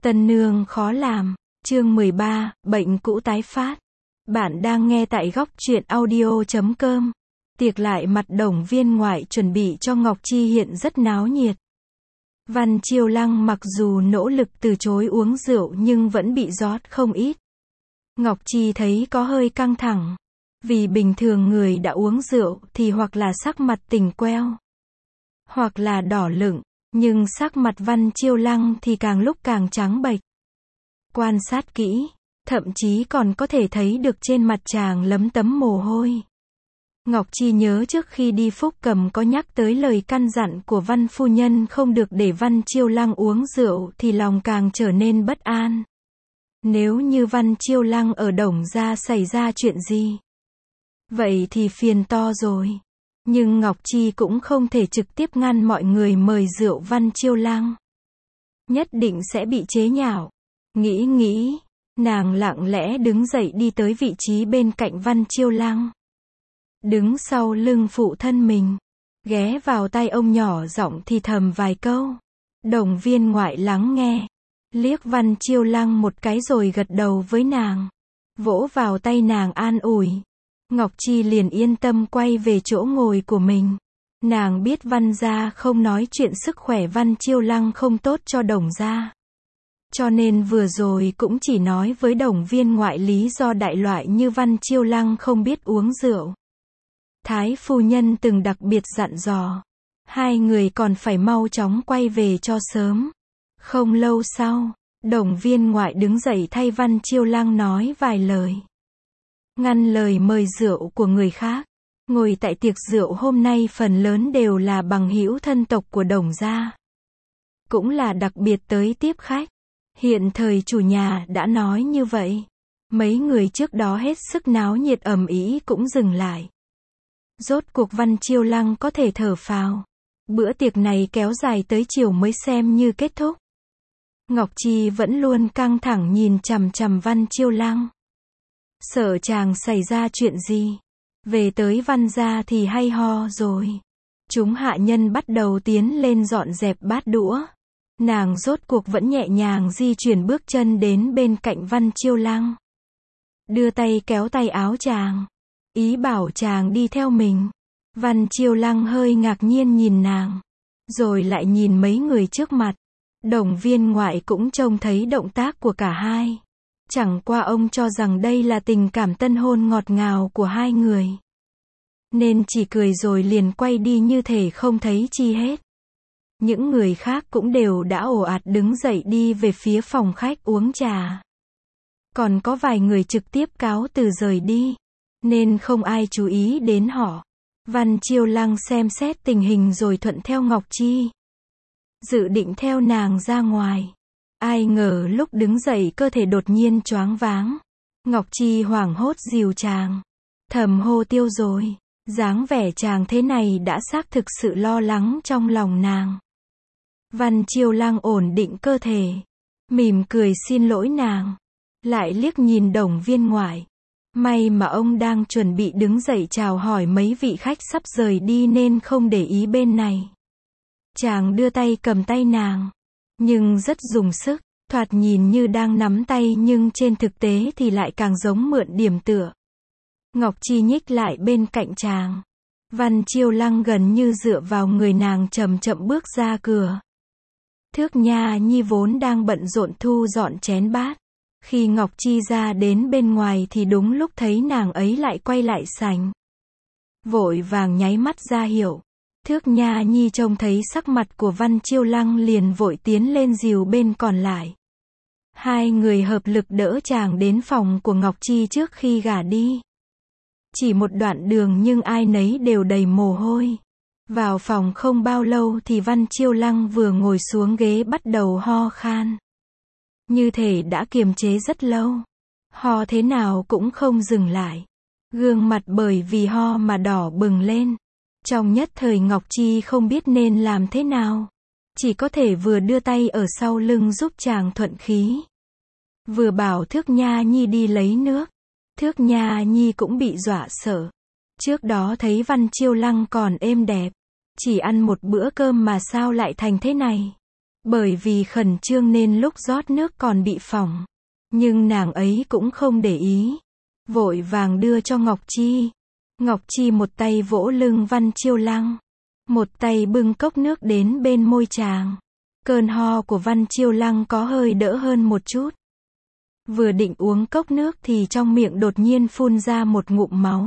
Tân nương khó làm. Chương 13, bệnh cũ tái phát. Bạn đang nghe tại góc truyện audio.com. Tiệc lại mặt Đồng Viên ngoại chuẩn bị cho Ngọc Chi hiện rất náo nhiệt. Văn Chiêu Lăng mặc dù nỗ lực từ chối uống rượu nhưng vẫn bị rót không ít. Ngọc Chi thấy có hơi căng thẳng. Vì bình thường người đã uống rượu thì hoặc là sắc mặt tỉnh queo, hoặc là đỏ lựng, nhưng sắc mặt Văn Chiêu Lăng thì càng lúc càng trắng bệch. Quan sát kỹ, thậm chí còn có thể thấy được trên mặt chàng lấm tấm mồ hôi. Ngọc Chi nhớ trước khi đi Phúc Cầm có nhắc tới lời căn dặn của Văn phu nhân không được để Văn Chiêu Lăng uống rượu thì lòng càng trở nên bất an. Nếu như Văn Chiêu Lăng ở Đồng gia xảy ra chuyện gì, vậy thì phiền to rồi. Nhưng Ngọc Chi cũng không thể trực tiếp ngăn mọi người mời rượu Văn Chiêu Lăng. Nhất định sẽ bị chế nhạo. Nghĩ, nàng lặng lẽ đứng dậy đi tới vị trí bên cạnh Văn Chiêu Lăng. Đứng sau lưng phụ thân mình, ghé vào tai ông nhỏ giọng thì thầm vài câu. Đồng Viên ngoại lắng nghe, liếc Văn Chiêu Lăng một cái rồi gật đầu với nàng, vỗ vào tay nàng an ủi. Ngọc Chi liền yên tâm quay về chỗ ngồi của mình. Nàng biết Văn gia không nói chuyện sức khỏe Văn Chiêu Lăng không tốt cho Đồng gia. Cho nên vừa rồi cũng chỉ nói với Đồng Viên ngoại lý do đại loại như Văn Chiêu Lăng không biết uống rượu. Thái phu nhân từng đặc biệt dặn dò, hai người còn phải mau chóng quay về cho sớm. Không lâu sau, Đồng Viên ngoại đứng dậy thay Văn Chiêu Lăng nói vài lời, ngăn lời mời rượu của người khác. Ngồi tại tiệc rượu hôm nay phần lớn đều là bằng hữu thân tộc của Đồng gia, cũng là đặc biệt tới tiếp khách. Hiện thời chủ nhà đã nói như vậy, mấy người trước đó hết sức náo nhiệt ầm ĩ cũng dừng lại. Rốt cuộc Văn Chiêu Lăng có thể thở phào. Bữa tiệc này kéo dài tới chiều mới xem như kết thúc. Ngọc Chi vẫn luôn căng thẳng nhìn chằm chằm Văn Chiêu Lăng, sợ chàng xảy ra chuyện gì. Về tới Văn gia thì hay ho rồi. Chúng hạ nhân bắt đầu tiến lên dọn dẹp bát đũa. Nàng rốt cuộc vẫn nhẹ nhàng di chuyển bước chân đến bên cạnh Văn Chiêu Lăng, đưa tay kéo tay áo chàng, ý bảo chàng đi theo mình. Văn Chiêu Lăng hơi ngạc nhiên nhìn nàng, rồi lại nhìn mấy người trước mặt. Đồng Viên ngoại cũng trông thấy động tác của cả hai. Chẳng qua ông cho rằng đây là tình cảm tân hôn ngọt ngào của hai người, nên chỉ cười rồi liền quay đi như thể không thấy chi hết. Những người khác cũng đều đã ồ ạt đứng dậy đi về phía phòng khách uống trà. Còn có vài người trực tiếp cáo từ rời đi, nên không ai chú ý đến họ. Văn Chiêu Lăng xem xét tình hình rồi thuận theo Ngọc Chi, dự định theo nàng ra ngoài. Ai ngờ lúc đứng dậy cơ thể đột nhiên choáng váng. Ngọc Chi hoảng hốt dìu chàng, thầm hô tiêu rồi. Dáng vẻ chàng thế này đã xác thực sự lo lắng trong lòng nàng. Văn Chiêu Lăng ổn định cơ thể, mỉm cười xin lỗi nàng, lại liếc nhìn Đồng Viên ngoại. May mà ông đang chuẩn bị đứng dậy chào hỏi mấy vị khách sắp rời đi nên không để ý bên này. Chàng đưa tay cầm tay nàng, nhưng rất dùng sức, thoạt nhìn như đang nắm tay nhưng trên thực tế thì lại càng giống mượn điểm tựa. Ngọc Chi nhích lại bên cạnh chàng. Văn Chiêu Lăng gần như dựa vào người nàng chậm chậm bước ra cửa. Thước Nha Nhi vốn đang bận rộn thu dọn chén bát. Khi Ngọc Chi ra đến bên ngoài thì đúng lúc thấy nàng ấy lại quay lại sảnh. Vội vàng nháy mắt ra hiệu. Thước Nha Nhi trông thấy sắc mặt của Văn Chiêu Lăng liền vội tiến lên dìu bên còn lại. Hai người hợp lực đỡ chàng đến phòng của Ngọc Chi trước khi gả đi. Chỉ một đoạn đường nhưng ai nấy đều đầy mồ hôi. Vào phòng không bao lâu thì Văn Chiêu Lăng vừa ngồi xuống ghế bắt đầu ho khan. Như thể đã kiềm chế rất lâu. Ho thế nào cũng không dừng lại. Gương mặt bởi vì ho mà đỏ bừng lên. Trong nhất thời Ngọc Chi không biết nên làm thế nào. Chỉ có thể vừa đưa tay ở sau lưng giúp chàng thuận khí, vừa bảo Thước Nha Nhi đi lấy nước. Thước Nha Nhi cũng bị dọa sợ. Trước đó thấy Văn Chiêu Lăng còn êm đẹp, chỉ ăn một bữa cơm mà sao lại thành thế này. Bởi vì khẩn trương nên lúc rót nước còn bị phỏng. Nhưng nàng ấy cũng không để ý. Vội vàng đưa cho Ngọc Chi. Ngọc Chi một tay vỗ lưng Văn Chiêu Lăng. Một tay bưng cốc nước đến bên môi chàng. Cơn ho của Văn Chiêu Lăng có hơi đỡ hơn một chút. Vừa định uống cốc nước thì trong miệng đột nhiên phun ra một ngụm máu.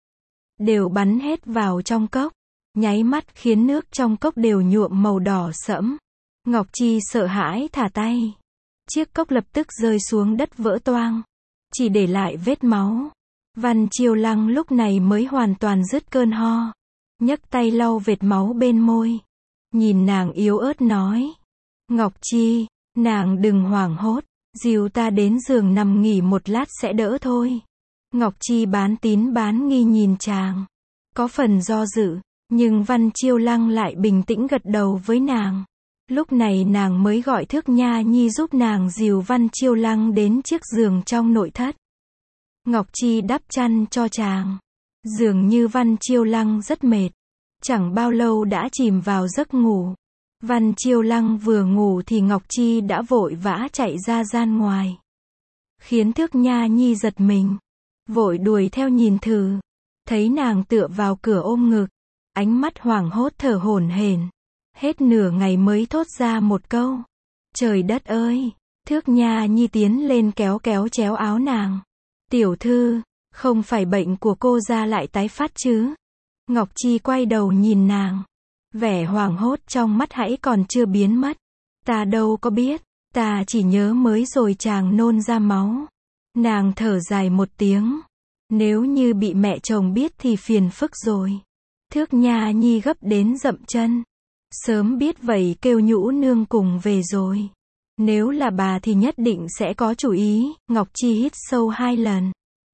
Đều bắn hết vào trong cốc. Nháy mắt khiến nước trong cốc đều nhuộm màu đỏ sẫm. Ngọc Chi sợ hãi thả tay. Chiếc cốc lập tức rơi xuống đất vỡ toang. Chỉ để lại vết máu. Văn Chiêu Lăng lúc này mới hoàn toàn dứt cơn ho. Nhấc tay lau vệt máu bên môi. Nhìn nàng yếu ớt nói. Ngọc Chi, nàng đừng hoảng hốt. Dìu ta đến giường nằm nghỉ một lát sẽ đỡ thôi. Ngọc Chi bán tín bán nghi nhìn chàng. Có phần do dự. Nhưng Văn Chiêu Lăng lại bình tĩnh gật đầu với nàng. Lúc này nàng mới gọi Thước Nha Nhi giúp nàng dìu Văn Chiêu Lăng đến chiếc giường trong nội thất. Ngọc Chi đắp chăn cho chàng. Dường như Văn Chiêu Lăng rất mệt. Chẳng bao lâu đã chìm vào giấc ngủ. Văn Chiêu Lăng vừa ngủ thì Ngọc Chi đã vội vã chạy ra gian ngoài. Khiến Thước Nha Nhi giật mình. Vội đuổi theo nhìn thử. Thấy nàng tựa vào cửa ôm ngực. Ánh mắt hoảng hốt thở hổn hển. Hết nửa ngày mới thốt ra một câu. Trời đất ơi! Thước Nha Nhi tiến lên kéo chéo áo nàng. Tiểu thư, không phải bệnh của cô ra lại tái phát chứ? Ngọc Chi quay đầu nhìn nàng. Vẻ hoảng hốt trong mắt hãy còn chưa biến mất. Ta đâu có biết, ta chỉ nhớ mới rồi chàng nôn ra máu. Nàng thở dài một tiếng. Nếu như bị mẹ chồng biết thì phiền phức rồi. Thước Nha Nhi gấp đến dậm chân. Sớm biết vậy kêu Nhũ nương cùng về rồi. Nếu là bà thì nhất định sẽ có chủ ý. Ngọc Chi hít sâu 2 lần.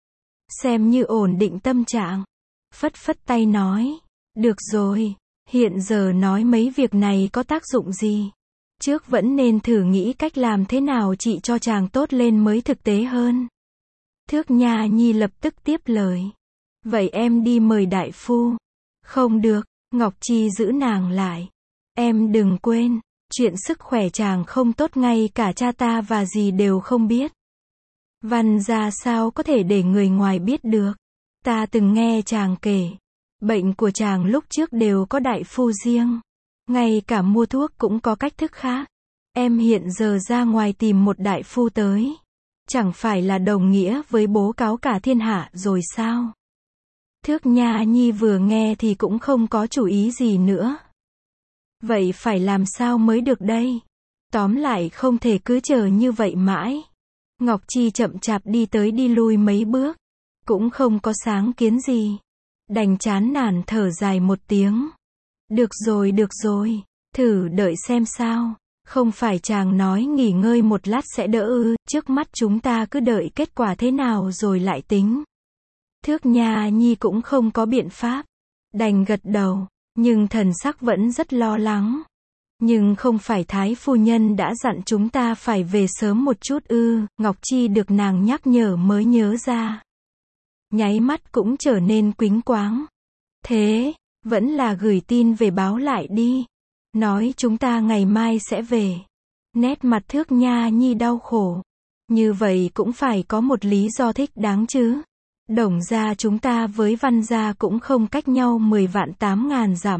Xem như ổn định tâm trạng. Phất phất tay nói. Được rồi, hiện giờ nói mấy việc này có tác dụng gì? Trước vẫn nên thử nghĩ cách làm thế nào trị cho chàng tốt lên mới thực tế hơn. Thước Nha Nhi lập tức tiếp lời. Vậy em đi mời đại phu. Không được, Ngọc Chi giữ nàng lại. Em đừng quên, chuyện sức khỏe chàng không tốt ngay cả cha ta và dì đều không biết. Văn gia sao có thể để người ngoài biết được. Ta từng nghe chàng kể. Bệnh của chàng lúc trước đều có đại phu riêng. Ngay cả mua thuốc cũng có cách thức khác. Em hiện giờ ra ngoài tìm một đại phu tới. Chẳng phải là đồng nghĩa với bố cáo cả thiên hạ rồi sao? Thước Nha Nhi vừa nghe thì cũng không có chủ ý gì nữa. Vậy phải làm sao mới được đây? Tóm lại không thể cứ chờ như vậy mãi. Ngọc Chi chậm chạp đi tới đi lui mấy bước. Cũng không có sáng kiến gì. Đành chán nản thở dài một tiếng. Được rồi, thử đợi xem sao. Không phải chàng nói nghỉ ngơi một lát sẽ đỡ ư? Trước mắt chúng ta cứ đợi kết quả thế nào rồi lại tính. Thước Nha Nhi cũng không có biện pháp. Đành gật đầu. Nhưng thần sắc vẫn rất lo lắng. Nhưng không phải Thái phu nhân đã dặn chúng ta phải về sớm một chút ư? Ngọc Chi được nàng nhắc nhở mới nhớ ra. Nháy mắt cũng trở nên quýnh quáng. Thế, vẫn là gửi tin về báo lại đi. Nói chúng ta ngày mai sẽ về. Nét mặt Thước Nha Nhi đau khổ. Như vậy cũng phải có một lý do thích đáng chứ. Đồng gia chúng ta với Văn gia cũng không cách nhau 10 vạn 8 ngàn dặm.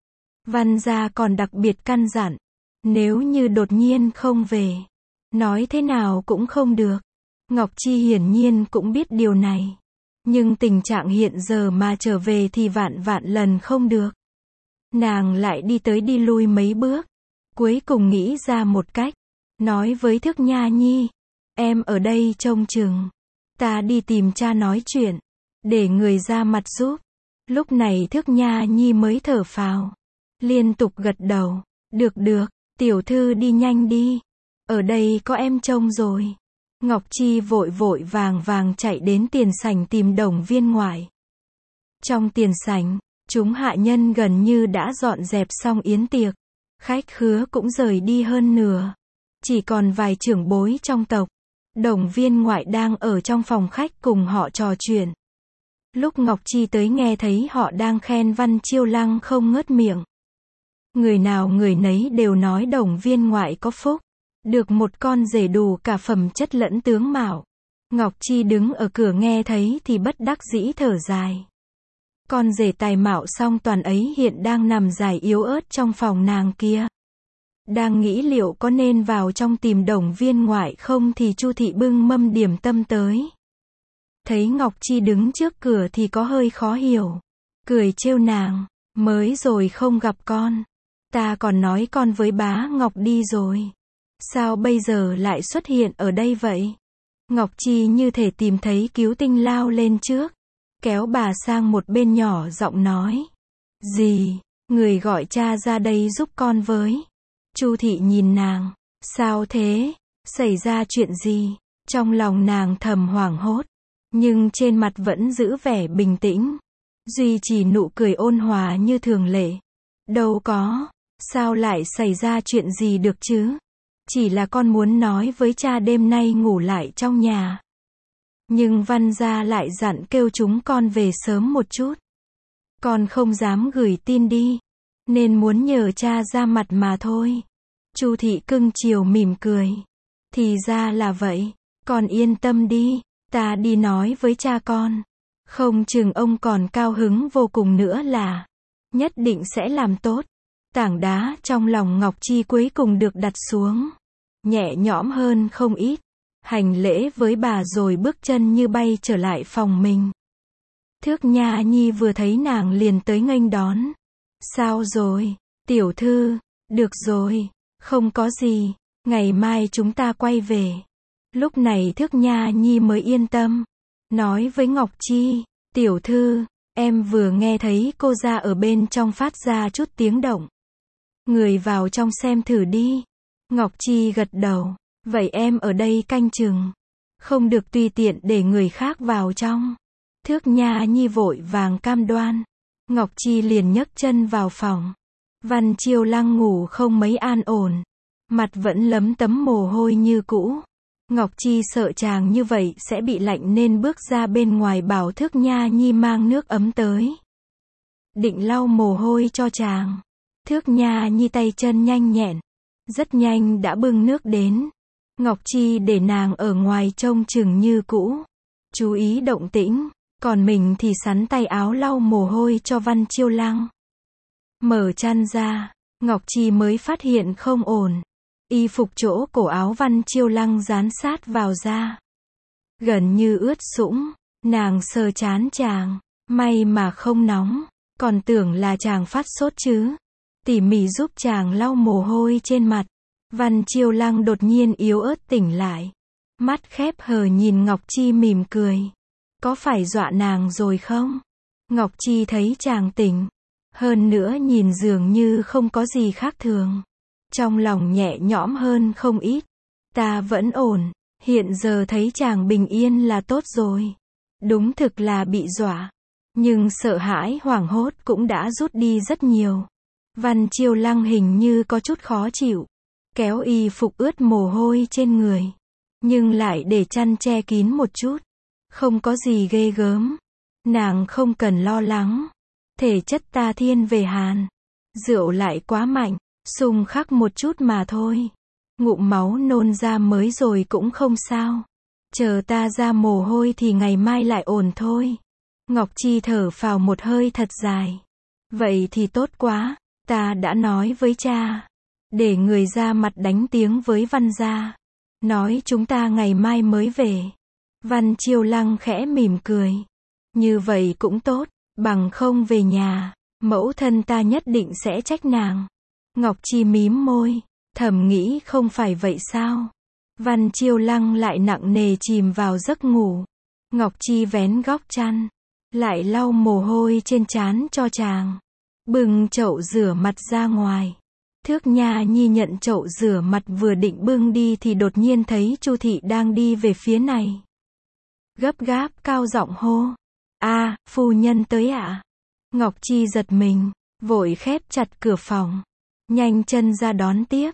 Văn gia còn đặc biệt căn dặn. Nếu như đột nhiên không về. Nói thế nào cũng không được. Ngọc Chi hiển nhiên cũng biết điều này. Nhưng tình trạng hiện giờ mà trở về thì vạn lần không được. Nàng lại đi tới đi lui mấy bước. Cuối cùng nghĩ ra một cách. Nói với Thước Nha Nhi. Em ở đây trông chừng. Ta đi tìm cha nói chuyện. Để người ra mặt giúp. Lúc này Thước Nha Nhi mới thở phào. Liên tục gật đầu. Được, tiểu thư đi nhanh đi. Ở đây có em trông rồi. Ngọc Chi vội vàng chạy đến tiền sảnh tìm Đồng Viên ngoại. Trong tiền sảnh, chúng hạ nhân gần như đã dọn dẹp xong yến tiệc. Khách khứa cũng rời đi hơn nửa. Chỉ còn vài trưởng bối trong tộc. Đồng Viên ngoại đang ở trong phòng khách cùng họ trò chuyện. Lúc Ngọc Chi tới nghe thấy họ đang khen Văn Chiêu Lăng không ngớt miệng. Người nào người nấy đều nói Đồng viên ngoại có phúc. Được một con rể đủ cả phẩm chất lẫn tướng mạo. Ngọc Chi đứng ở cửa nghe thấy thì bất đắc dĩ thở dài. Con rể tài mạo song toàn ấy hiện đang nằm dài yếu ớt trong phòng nàng kia. Đang nghĩ liệu có nên vào trong tìm Đồng viên ngoại không thì Chu thị bưng mâm điểm tâm tới. Thấy Ngọc Chi đứng trước cửa thì có hơi khó hiểu. Cười trêu nàng, mới rồi không gặp con. Ta còn nói con với bá Ngọc đi rồi. Sao bây giờ lại xuất hiện ở đây vậy? Ngọc Chi như thể tìm thấy cứu tinh lao lên trước. Kéo bà sang một bên nhỏ giọng nói. Gì? Người gọi cha ra đây giúp con với. Chu thị nhìn nàng. Sao thế? Xảy ra chuyện gì? Trong lòng nàng thầm hoảng hốt. Nhưng trên mặt vẫn giữ vẻ bình tĩnh. Duy trì nụ cười ôn hòa như thường lệ. Đâu có. Sao lại xảy ra chuyện gì được chứ? Chỉ là con muốn nói với cha đêm nay ngủ lại trong nhà. Nhưng Văn gia lại dặn kêu chúng con về sớm một chút. Con không dám gửi tin đi. Nên muốn nhờ cha ra mặt mà thôi. Chu thị cưng chiều mỉm cười. Thì ra là vậy. Con yên tâm đi. Ta đi nói với cha con. Không chừng ông còn cao hứng vô cùng nữa là. Nhất định sẽ làm tốt. Tảng đá trong lòng Ngọc Chi cuối cùng được đặt xuống. Nhẹ nhõm hơn không ít. Hành lễ với bà rồi bước chân như bay trở lại phòng mình. Thước Nha Nhi vừa thấy nàng liền tới nghênh đón. Sao rồi, tiểu thư? Được rồi, không có gì. Ngày mai chúng ta quay về. Lúc này Thước Nha Nhi mới yên tâm. Nói với Ngọc Chi, tiểu thư, em vừa nghe thấy cô ra ở bên trong phát ra chút tiếng động. Người vào trong xem thử đi. Ngọc Chi gật đầu. Vậy em ở đây canh chừng. Không được tùy tiện để người khác vào trong. Thước Nha Nhi vội vàng cam đoan. Ngọc Chi liền nhấc chân vào phòng. Văn Chiêu Lăng ngủ không mấy an ổn. Mặt vẫn lấm tấm mồ hôi như cũ. Ngọc Chi sợ chàng như vậy sẽ bị lạnh nên bước ra bên ngoài bảo Thước Nha Nhi mang nước ấm tới. Định lau mồ hôi cho chàng. Thước Nha Nhi tay chân nhanh nhẹn. Rất nhanh đã bưng nước đến. Ngọc Chi để nàng ở ngoài trông chừng như cũ. Chú ý động tĩnh. Còn mình thì sắn tay áo lau mồ hôi cho Văn Chiêu Lăng. Mở chăn ra. Ngọc Chi mới phát hiện không ổn. Y phục chỗ cổ áo Văn Chiêu Lăng dán sát vào da. Gần như ướt sũng. Nàng sờ trán chàng. May mà không nóng. Còn tưởng là chàng phát sốt chứ. Tỉ mỉ giúp chàng lau mồ hôi trên mặt. Văn Chiêu Lăng đột nhiên yếu ớt tỉnh lại. Mắt khép hờ nhìn Ngọc Chi mỉm cười. Có phải dọa nàng rồi không? Ngọc Chi thấy chàng tỉnh. Hơn nữa nhìn dường như không có gì khác thường. Trong lòng nhẹ nhõm hơn không ít. Ta vẫn ổn. Hiện giờ thấy chàng bình yên là tốt rồi. Đúng thực là bị dọa. Nhưng sợ hãi hoảng hốt cũng đã rút đi rất nhiều. Văn Chiêu Lăng hình như có chút khó chịu. Kéo y phục ướt mồ hôi trên người. Nhưng lại để chăn che kín một chút. Không có gì ghê gớm. Nàng không cần lo lắng. Thể chất ta thiên về hàn. Rượu lại quá mạnh. Xung khắc một chút mà thôi. Ngụm máu nôn ra mới rồi cũng không sao. Chờ ta ra mồ hôi thì ngày mai lại ổn thôi. Ngọc Chi thở phào một hơi thật dài. Vậy thì tốt quá. Ta đã nói với cha. Để người ra mặt đánh tiếng với Văn gia. Nói chúng ta ngày mai mới về. Văn Chiêu Lăng khẽ mỉm cười. Như vậy cũng tốt. Bằng không về nhà. Mẫu thân ta nhất định sẽ trách nàng. Ngọc Chi mím môi. Thầm nghĩ không phải vậy sao? Văn Chiêu Lăng lại nặng nề chìm vào giấc ngủ. Ngọc Chi vén góc chăn. Lại lau mồ hôi trên trán cho chàng. Bưng chậu rửa mặt ra ngoài. Thước Nha Nhi nhận chậu rửa mặt vừa định bưng đi thì đột nhiên thấy Chu thị đang đi về phía này. Gấp gáp cao giọng hô. A, phu nhân tới ạ. Ngọc Chi giật mình. Vội khép chặt cửa phòng. Nhanh chân ra đón tiếp.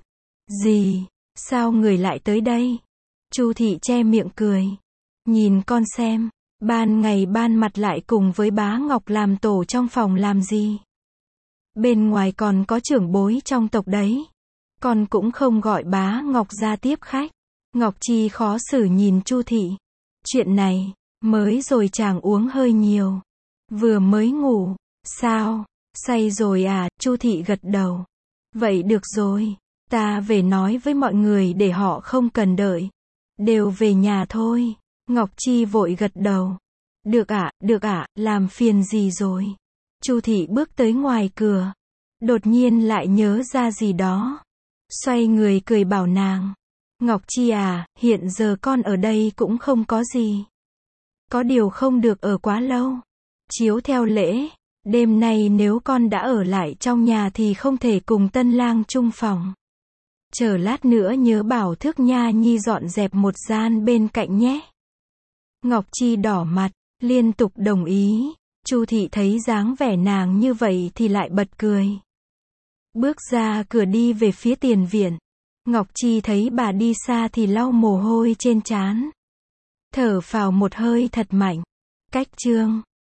Gì? Sao người lại tới đây? Chu thị che miệng cười. Nhìn con xem. Ban ngày ban mặt lại cùng với bá Ngọc làm tổ trong phòng làm gì? Bên ngoài còn có trưởng bối trong tộc đấy. Con cũng không gọi bá Ngọc ra tiếp khách. Ngọc Chi khó xử nhìn Chu Thị. Chuyện này, mới rồi chàng uống hơi nhiều. Vừa mới ngủ. Sao? Say rồi à? Chu Thị gật đầu. Vậy được rồi. Ta về nói với mọi người để họ không cần đợi. Đều về nhà thôi. Ngọc Chi vội gật đầu. Được ạ, làm phiền gì rồi? Chu Thị bước tới ngoài cửa. Đột nhiên lại nhớ ra gì đó. Xoay người cười bảo nàng. Ngọc Chi à, hiện giờ con ở đây cũng không có gì. Có điều không được ở quá lâu. Chiếu theo lễ, đêm nay nếu con đã ở lại trong nhà thì không thể cùng tân lang chung phòng. Chờ lát nữa nhớ bảo Thước Nha Nhi dọn dẹp một gian bên cạnh nhé. Ngọc Chi đỏ mặt, liên tục đồng ý. Chu Thị thấy dáng vẻ nàng như vậy thì lại bật cười. Bước ra cửa đi về phía tiền viện. Ngọc Chi thấy bà đi xa thì lau mồ hôi trên trán. Thở phào một hơi thật mạnh. Cách chương